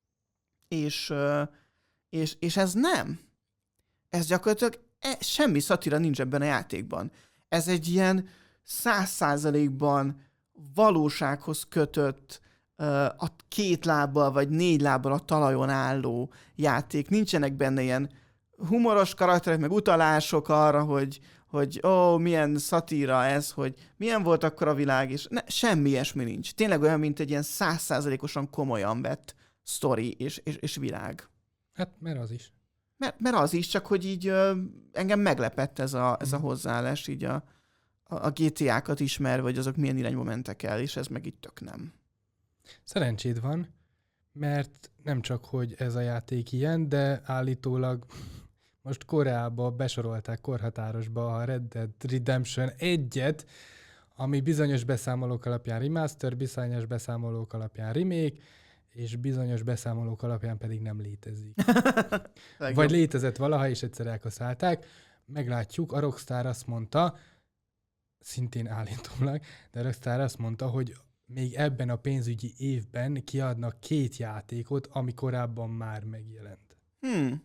És, és, és ez nem. Ez gyakorlatilag e, semmi szatira nincs ebben a játékban. Ez egy ilyen száz százalékban valósághoz kötött, a két lábbal vagy négy lábbal a talajon álló játék. Nincsenek benne ilyen humoros karakterek, meg utalások arra, hogy, hogy ó, milyen szatíra ez, hogy milyen volt akkor a világ, és ne, semmi ilyesmi nincs. Tényleg olyan, mint egy ilyen száz százalékosan komolyan vett sztori és, és, és világ. Hát, mert az is. Mert, mert az is, csak hogy így ö, engem meglepett ez a, ez a hozzáállás, így a, a, a gé té á-kat ismerve, vagy azok milyen irányba mentek el, és ez meg itt tök nem. Szerencséd van, mert nem csak, hogy ez a játék ilyen, de állítólag most Koreába besorolták korhatárosba a Red Dead Redemption egyet, ami bizonyos beszámolók alapján remaster, bizonyos beszámolók alapján remake, és bizonyos beszámolók alapján pedig nem létezik. Vagy létezett valaha, és egyszer elkaszálták. Meglátjuk, a Rockstar azt mondta, szintén állítólag, de a Rockstar azt mondta, hogy még ebben a pénzügyi évben kiadnak két játékot, ami korábban már megjelent. Hmm.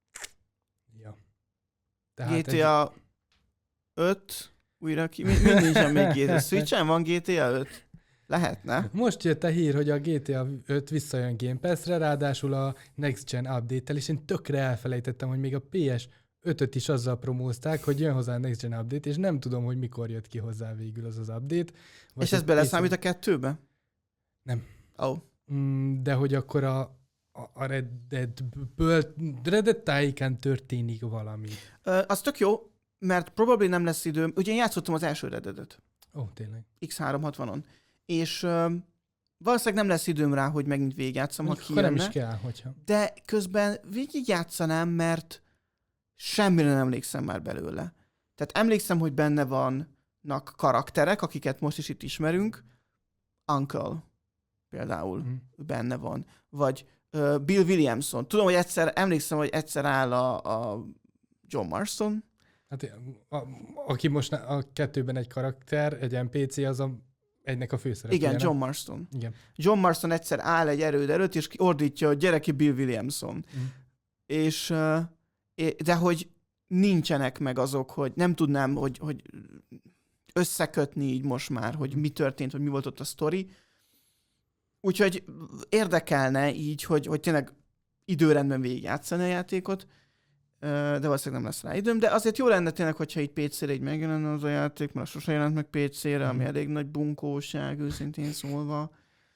Ja. Tehát gé té á egy... öt újra ki... Mi, mi nincsen még gé té á? Switchen van gé té á öt? Lehetne. Most jött a hír, hogy a gé té á öt visszajön Game Pass-re, ráadásul a Next Gen update-tel, és én tökre elfelejtettem, hogy még a pé es ötöt is azzal promózták, hogy jön hozzá a Next Gen update, és nem tudom, hogy mikor jött ki hozzá végül az az update. Vagy és ez beleszámít a kettőbe? Nem. Oh. De hogy akkor a, a Red Dead-ből, Red Dead tájéken történik valami. Uh, az tök jó, mert probably nem lesz időm. Ugye én játszottam az első Red Dead-et. Ó, oh, tényleg. iksz háromszázhatvanon. És uh, valószínűleg nem lesz időm rá, hogy megint végigjátszom, ha kijönne. Nem is kell, hogyha. De közben végigjátszanám, mert semmire nem emlékszem már belőle. Tehát emlékszem, hogy benne vannak karakterek, akiket most is itt ismerünk. Uncle például mm. benne van. Vagy uh, Bill Williamson. Tudom, hogy egyszer, emlékszem, hogy egyszer áll a, a John Marston. Hát a, a, aki most a kettőben egy karakter, egy en pé cé, az a, egynek a főszereplője. Igen, John Marston. Igen. John Marston egyszer áll egy erőd előtt, és ordítja, hogy gyere ki Bill Williamson. Mm. És... Uh, de hogy nincsenek meg azok, hogy nem tudnám, hogy, hogy összekötni így most már, hogy mi történt, hogy mi volt ott a sztori. Úgyhogy érdekelne így, hogy, hogy tényleg időrendben végigjátszani a játékot, de valószínűleg nem lesz rá időm, de azért jó lenne tényleg, hogyha így pé cére így megjelenne az a játék, mert sosem jelent meg pé cére, ami elég nagy bunkóság, őszintén szólva.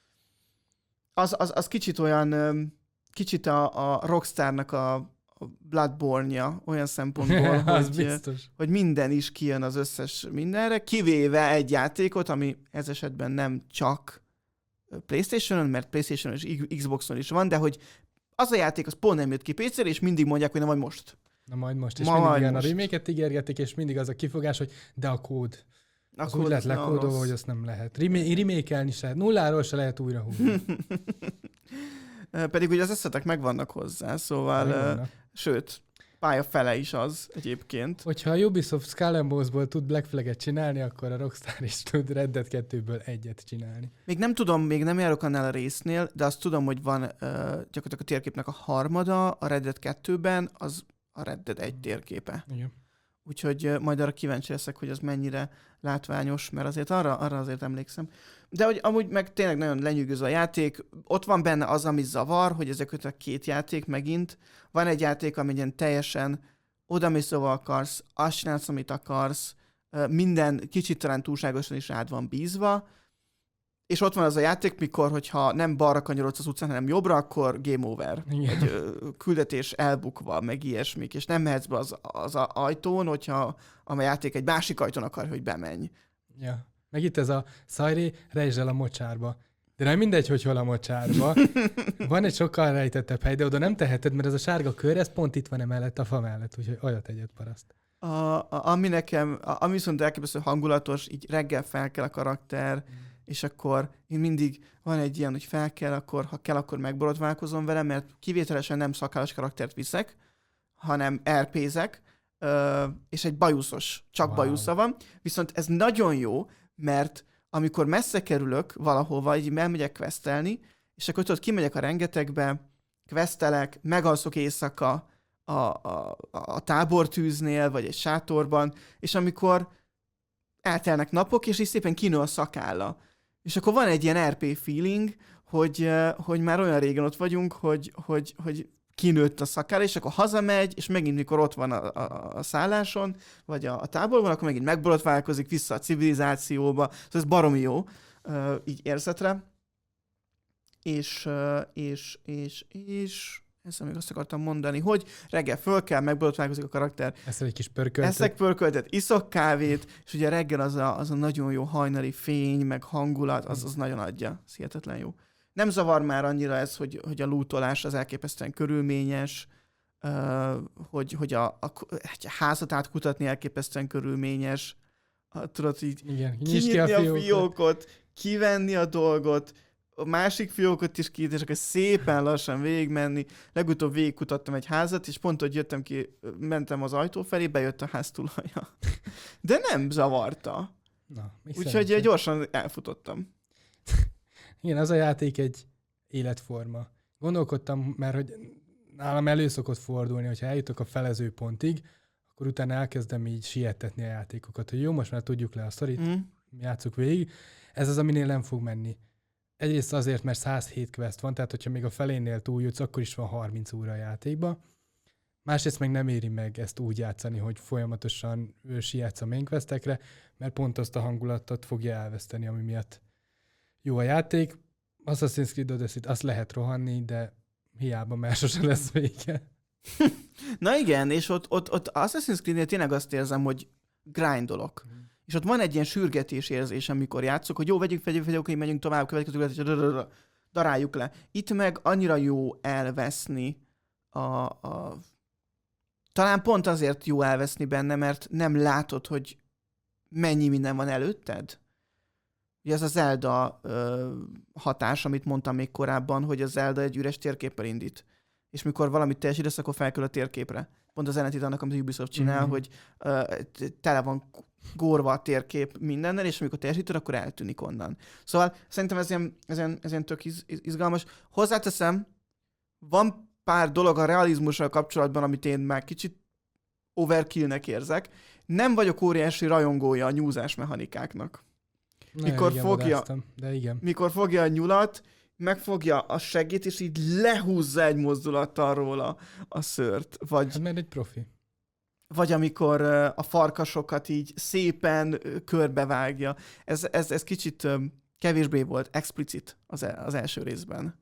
Az, az, az kicsit olyan, kicsit a, a Rockstarnak a a Bloodborne-ja olyan szempontból, hogy, hogy minden is kijön az összes mindenre, kivéve egy játékot, ami ez esetben nem csak PlayStation-on, mert PlayStation-on és Xbox-on is van, de hogy az a játék, az pont nem jött ki pé cére, és mindig mondják, hogy na majd most. Na majd most, és Ma mindig igen, most. A remake-et ígérgetik, és mindig az a kifogás, hogy de a kód. A az kód úgy lehet lekódolva, hogy azt nem lehet. Remake-elni se lehet. Nulláról se lehet újra húzni. Pedig ugye az eszetek megvannak hozzá, szóval... Megvannak. Sőt, pálya fele is az egyébként. Hogyha a Ubisoft Skull and Bonesból tud Black Flag-et csinálni, akkor a Rockstar is tud Red Dead kettőből egyet csinálni. Még nem tudom, még nem járok annál a résznél, de azt tudom, hogy van uh, gyakorlatilag a térképnek a harmada, a Red Dead kettőben, az a Red Dead egy térképe. Igen. Úgyhogy uh, majd arra kíváncsi leszek, hogy az mennyire látványos, mert azért arra, arra azért emlékszem. De hogy amúgy meg tényleg nagyon lenyűgöző a játék. Ott van benne az, ami zavar, hogy ezek a két játék megint. Van egy játék, ami ilyen teljesen odamész, ahova akarsz, azt csinálsz, amit akarsz, minden kicsit talán túlságosan is rád van bízva, és ott van az a játék, mikor, hogyha nem balra kanyarodsz az utcán, hanem jobbra, akkor game over. Igen. Egy ö, küldetés elbukva, meg ilyesmik, és nem mehetsz be az, az a ajtón, hogyha a játék egy másik ajtón akar, hogy bemenj. Ja. Meg itt ez a Szajré, rejtsd el a mocsárba. De nem mindegy, hogy hol a mocsárba. Van egy sokkal rejtettebb hely, de oda nem teheted, mert ez a sárga kör, ez pont itt van emellett, a fa mellett, úgyhogy olyat egyet paraszt. A, a, ami nekem, a, ami viszont elképesztő hangulatos, így reggel fel kell a karakter, mm. és akkor én mindig van egy ilyen, hogy fel kell, akkor ha kell, akkor megborotválkozom vele, mert kivételesen nem szakállas karaktert viszek, hanem er pézek, és egy bajuszos, csak wow. bajusza van. Viszont ez nagyon jó, mert amikor messze kerülök valahova, így elmegyek questelni, és akkor tudod, kimegyek a rengetegbe, questelek, megalszok éjszaka a, a, a tábortűznél, vagy egy sátorban, és amikor eltelnek napok, és így szépen kinő a szakálla. És akkor van egy ilyen er pé feeling, hogy, hogy már olyan régen ott vagyunk, hogy, hogy, hogy kinőtt a szakálla, és akkor hazamegy, és megint mikor ott van a, a, a szálláson, vagy a, a táborban, akkor megint megborotválkozik vissza a civilizációba. Szóval ez baromi jó, uh, így érzetre. És, uh, és, és, és ezzel még azt akartam mondani, hogy reggel föl kell, megborotválkozik a karakter. Eszel egy kis pörköltet. Eszek pörköltet, iszok kávét, és ugye reggel az a, az a nagyon jó hajnali fény, meg hangulat, az, az nagyon adja. Ez hihetetlen jó. Nem zavar már annyira ez, hogy, hogy a lootolás az elképesztően körülményes, uh, hogy, hogy a, a, a házat átkutatni elképesztően körülményes. Uh, tudod, így igen, kinyitni ki a, fiókot. a fiókot, kivenni a dolgot, a másik fiókot is kinyitni, és akkor szépen lassan végigmenni. Legutóbb végigkutattam egy házat, és pont, hogy jöttem ki, mentem az ajtó felé, bejött a ház tulaja. De nem zavarta. Úgyhogy gyorsan elfutottam. Igen, az a játék egy életforma. Gondolkodtam, mert hogy nálam elő szokott fordulni, hogyha eljutok a felező pontig, akkor utána elkezdem így sietetni a játékokat, hogy jó, most már tudjuk le a sztorit, mm. játsszuk végig. Ez az, aminél nem fog menni. Egyrészt azért, mert száz hét quest van, tehát hogyha még a felénél túljutsz, akkor is van harminc óra a játékba. Másrészt meg nem éri meg ezt úgy játszani, hogy folyamatosan sietsz a main questekre, mert pont azt a hangulatot fogja elveszteni, ami miatt jó a játék. Assassin's Creed Odyssey-t azt lehet rohanni, de hiába, mert sosem lesz vége. Na igen, és ott, ott, ott Assassin's Creed-nél tényleg azt érzem, hogy grindolok. Mm. És ott van egy ilyen sürgetés érzés, amikor játszok, hogy jó, vegyünk, vegyünk, vegyünk, hogy megyünk tovább, következő, és daráljuk le. Itt meg annyira jó elveszni a, a... Talán pont azért jó elveszni benne, mert nem látod, hogy mennyi minden van előtted. Ugye ez a Zelda ö, hatás, amit mondtam még korábban, hogy a Zelda egy üres térképpel indít. És mikor valamit teljesítesz, akkor felkül a térképre. Pont az ellentéte annak, amit a Ubisoft csinál, mm-hmm. hogy ö, tele van górva a térkép mindennel, és amikor teljesíted, akkor eltűnik onnan. Szóval szerintem ez ilyen, ez ilyen, ez ilyen tök iz, izgalmas. Hozzáteszem, van pár dolog a realizmussal kapcsolatban, amit én már kicsit overkillnek érzek. Nem vagyok óriási rajongója a nyúzás mechanikáknak. Mikor igen, fogja, de igen. mikor fogja a nyulat, megfogja a seggét, és így lehúzza egy mozdulattal róla a szőrt. Vagy, hát mert egy profi. Vagy amikor a farkasokat így szépen körbevágja. Ez, ez, ez kicsit kevésbé volt explicit az, az első részben.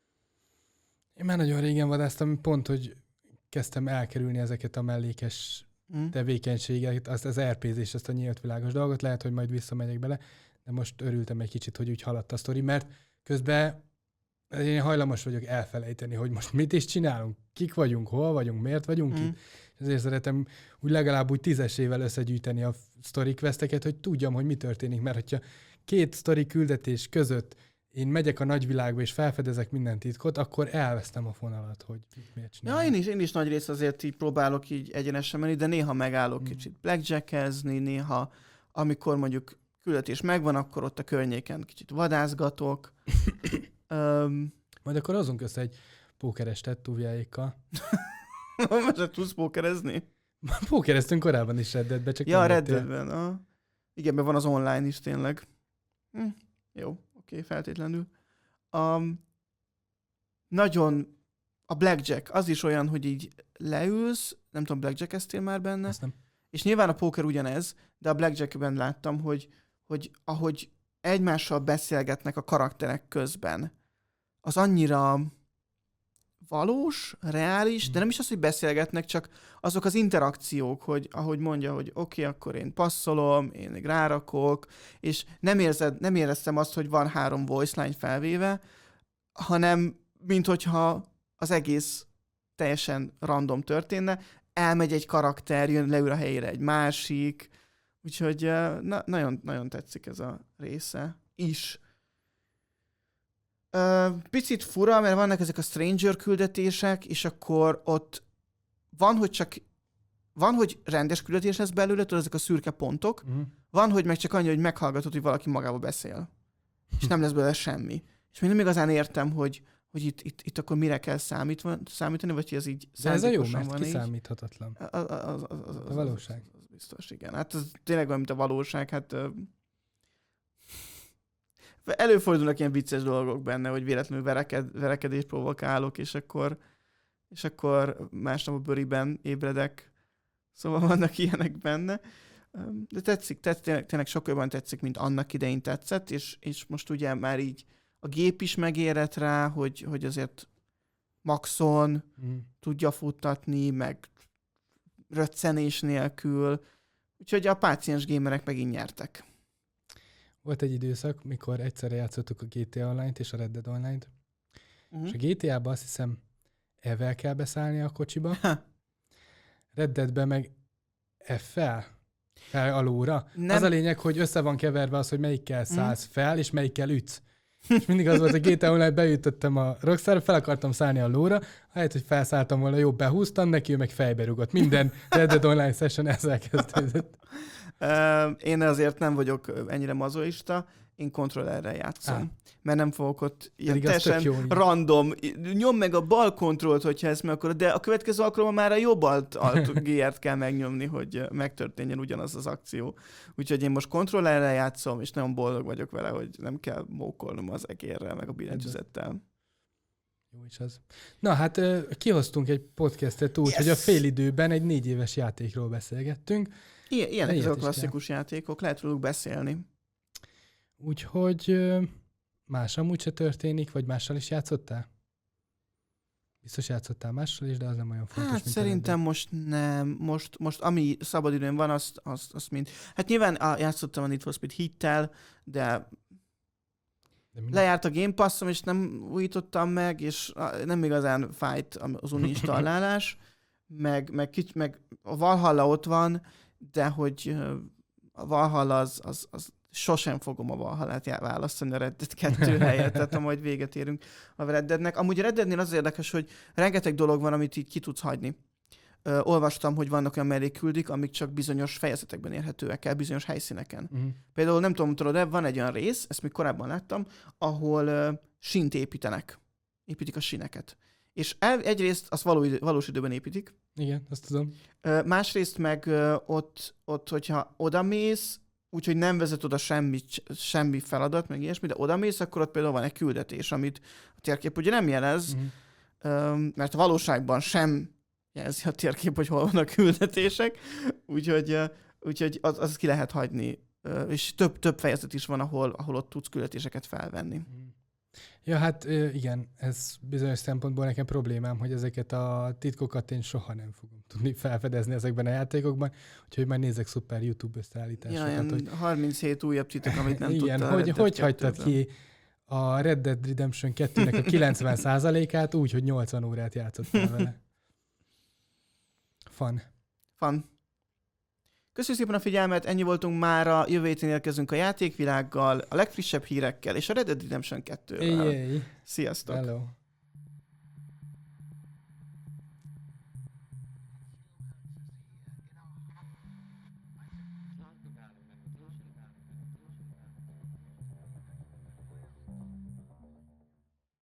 Én már nagyon régen vadásztam, pont, hogy kezdtem elkerülni ezeket a mellékes mm. tevékenységeket, azt az er pé-zés, azt a nyílt világos dolgot, lehet, hogy majd visszamegyek bele, de most örültem egy kicsit, hogy úgy haladt a sztori, mert közben én hajlamos vagyok elfelejteni, hogy most mit is csinálunk, kik vagyunk, hol vagyunk, miért vagyunk mm. itt. Ezért szeretem úgy legalább úgy tízesével összegyűjteni a sztori questeket, hogy tudjam, hogy mi történik, mert hogyha két sztori küldetés között én megyek a nagyvilágba, és felfedezek minden titkot, akkor elvesztem a fonalat, hogy miért csinálom. Ja, én is, én is nagy rész azért így próbálok így egyenesen menni, de néha megállok Hmm. kicsit blackjackezni, néha amikor mondjuk küldetés megvan, akkor ott a környéken kicsit vadászgatok. um, Majd akkor hozunk össze egy pókerestet túvjáékkal. Most tudsz pókerezni? Pókereztünk korábban is Red Deadbe, csak Ja, nem Red jöttél. Deadben. Ah. Igen, mert van az online is tényleg. Hm, jó, oké, okay, feltétlenül. Um, nagyon a blackjack, az is olyan, hogy így leülsz, nem tudom, blackjack-eztél már benne, Azt nem. és nyilván a póker ugyanez, de a blackjackben láttam, hogy, hogy ahogy egymással beszélgetnek a karakterek közben, az annyira valós, reális, de nem is az, hogy beszélgetnek, csak azok az interakciók, hogy ahogy mondja, hogy oké, okay, akkor én passzolom, én még rárakok, és nem, érzed, nem éreztem azt, hogy van három voice line felvéve, hanem mint hogyha az egész teljesen random történne, elmegy egy karakter, jön, leül a helyére egy másik, úgyhogy na, nagyon, nagyon tetszik ez a része is. Uh, picit fura, mert vannak ezek a stranger küldetések, és akkor ott van, hogy csak van, hogy rendes küldetés lesz belőle, tudod, ezek a szürke pontok, Uh-huh. van, hogy meg csak annyi, hogy meghallgatod, hogy valaki magába beszél. És nem lesz belőle semmi. És még nem igazán értem, hogy, hogy itt, itt, itt akkor mire kell számítva, számítani, vagy hogy ez így De ez a jó, szándékosan mert van így. kiszámíthatatlan. Az, az, az, az, az, A valóság. Az, az, az biztos, igen. Hát ez tényleg olyan, mint a valóság. Hát ö, előfordulnak ilyen vicces dolgok benne, hogy véletlenül vereked, verekedést provokálok, és akkor, és akkor másnap a bőriben ébredek. Szóval vannak ilyenek benne. De tetszik, tetszik tényleg, tényleg sokkal jobban tetszik, mint annak idején tetszett, és, és most ugye már így a gép is megérett rá, hogy, hogy azért maxon Uh-huh. tudja futtatni, meg röccenés nélkül. Úgyhogy a páciens gamerek megint nyertek. Volt egy időszak, mikor egyszerre játszottuk a gé té á Online-t és a Red Dead Online-t, Uh-huh. és a gé té á-ba azt hiszem E-vel kell beszállni a kocsiba, Ha. Red Deadben meg F-fel, fel alóra. Nem. Az a lényeg, hogy össze van keverve az, hogy melyikkel szállsz Mm. fel, és melyikkel ütsz. És mindig az volt, hogy gé té á Online beütöttem a Rockstar, fel akartam szállni a lóra, ahelyett, hogy felszálltam volna, jobb behúztam neki, ő meg fejbe rugott. Minden Red Dead Online session ezzel kezdődött. Uh, én azért nem vagyok ennyire mazoista, én kontrollerrel játszom. Á. Mert nem fogok ott ilyen Pedig az tök teljesen jó, random, nyom meg a bal kontrollt, hogyha ezt meg akarod, de a következő alkalommal már a jobb alt, alt gé er-t kell megnyomni, hogy megtörténjen ugyanaz az akció. Úgyhogy én most kontrollerrel játszom, és nagyon boldog vagyok vele, hogy nem kell mókolnom az egérrel, meg a billentyűzettel. Jó is az. Na hát ö, kihoztunk egy podcastet úgy, Yes! hogy a félidőben egy négy éves játékról beszélgettünk, Ilyen, ilyenek Ilyet ezek a is klasszikus játékok, lehet róluk beszélni. úgyhogy ö, más amúgy se történik, vagy mással is játszottál? Biztos játszottál mással is, de az nem olyan fontos, Hát mint szerintem most nem. Most, most ami szabadidőm van, azt, azt, azt mind. Hát nyilván a, játszottam a Need for Speed Heat-tel, de de minden... lejárt a Game Passom, és nem újítottam meg, és a- nem igazán fájt az uninstallálás, meg, meg, kics, meg a Valhalla ott van, de hogy ö, a Valhalla az, az, az sosem fogom a Valhallát já- választani a Red Dead kettő helyett, tehát ha majd véget érünk a Red Deadnek. Amúgy a Red Deadnél az érdekes, hogy rengeteg dolog van, amit így ki tudsz hagyni. Ö, olvastam, hogy vannak olyan mellékküldik, amik csak bizonyos fejezetekben érhetőek el, bizonyos helyszíneken. Uh-huh. Például nem tudom, tudod, de van egy olyan rész, ezt még korábban láttam, ahol uh, sínt építenek. Építik a síneket. És el, egyrészt azt való idő, valós időben építik, Igen, azt tudom. uh, másrészt meg uh, ott, ott, hogyha odamész, úgyhogy nem vezet oda semmi, semmi feladat, meg ilyesmi, de odamész, akkor ott például van egy küldetés, amit a térkép ugye nem jelez, Uh-huh. um, mert a valóságban sem jelzi a térkép, hogy hol vannak küldetések, úgyhogy, uh, úgyhogy az, az ki lehet hagyni. Uh, és több, több fejezet is van, ahol, ahol ott tudsz küldetéseket felvenni. Ja, hát ö, igen, ez bizonyos szempontból nekem problémám, hogy ezeket a titkokat én soha nem fogom tudni felfedezni ezekben a játékokban, úgyhogy már nézek szuper YouTube összeállításokat. Ja, ilyen hogy... harminchét újabb titok, amit nem igen, tudtál. hogy, hogy hagytad ki a Red Dead Redemption kettőnek a kilencven százalékát úgy, hogy nyolcvan órát játszottál vele. Fun. Fun. Köszönjük szépen a figyelmet, ennyi voltunk mára, jövő héten érkezünk a játékvilággal, a legfrissebb hírekkel és a Red Dead Redemption kettővel. Éjjjj. Sziasztok! Hello.